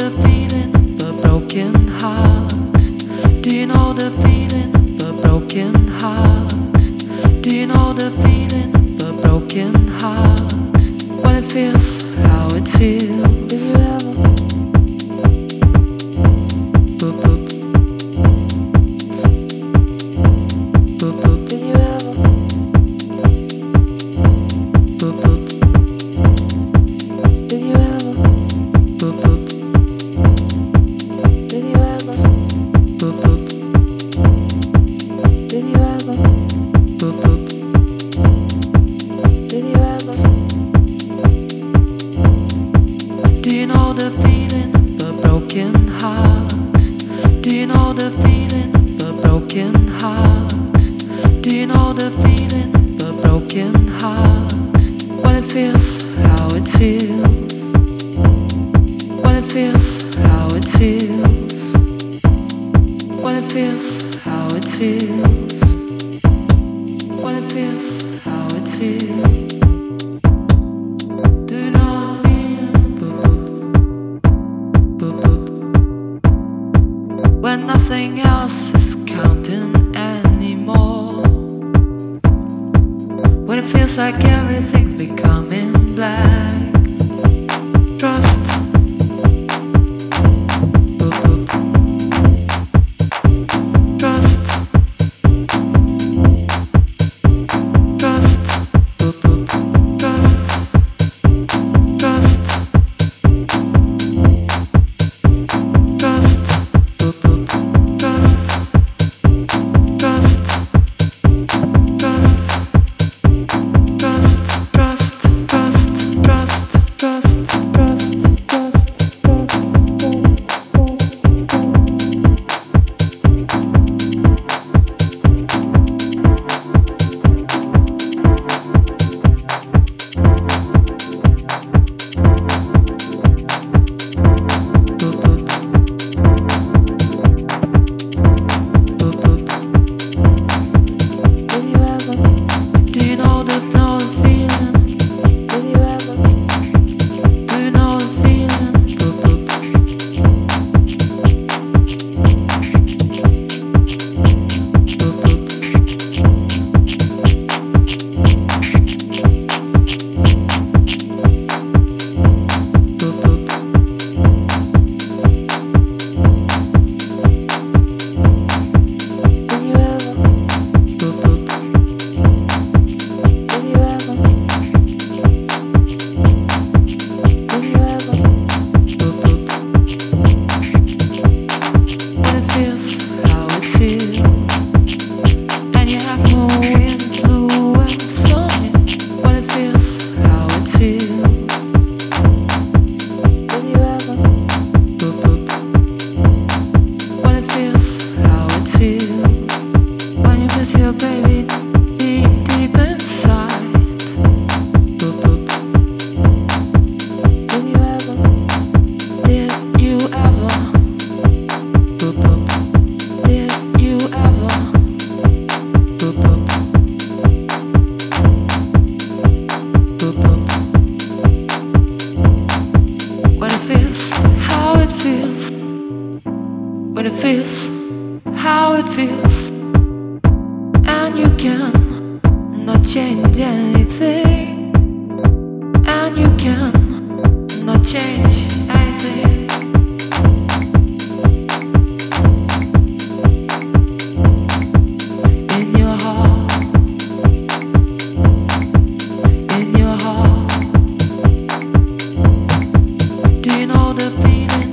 the feeling, the broken heart? Do you know the feeling, the broken heart? Do you know the feeling, the broken heart? What it feels, how it feels. Boop, boop. Boop, boop. Did you ever? Boop, boop. Did you ever? Boop, boop. Did you ever? Boop, boop. Did you ever? Boop, boop. Did you ever? Do you know the feeling, the broken heart? Do you know the feeling, the broken heart? Do you know the feeling, the broken heart? What it feels, how it feels. What it feels, how it feels. What it feels, how it feels. What it feels, how it feels. Do you know the feeling? Boop, boop, boop, boop. When nothing else is counting anymore. When it feels like everything's becoming black. Trust. Boop, boop. Trust. Trust. Boop, boop. Trust. Trust. Trust. Boop, boop. Trust. Trust. Trust. What it feels, how it feels, and you can not change anything, and you can not change anything. In your heart, in your heart, do you know the feeling?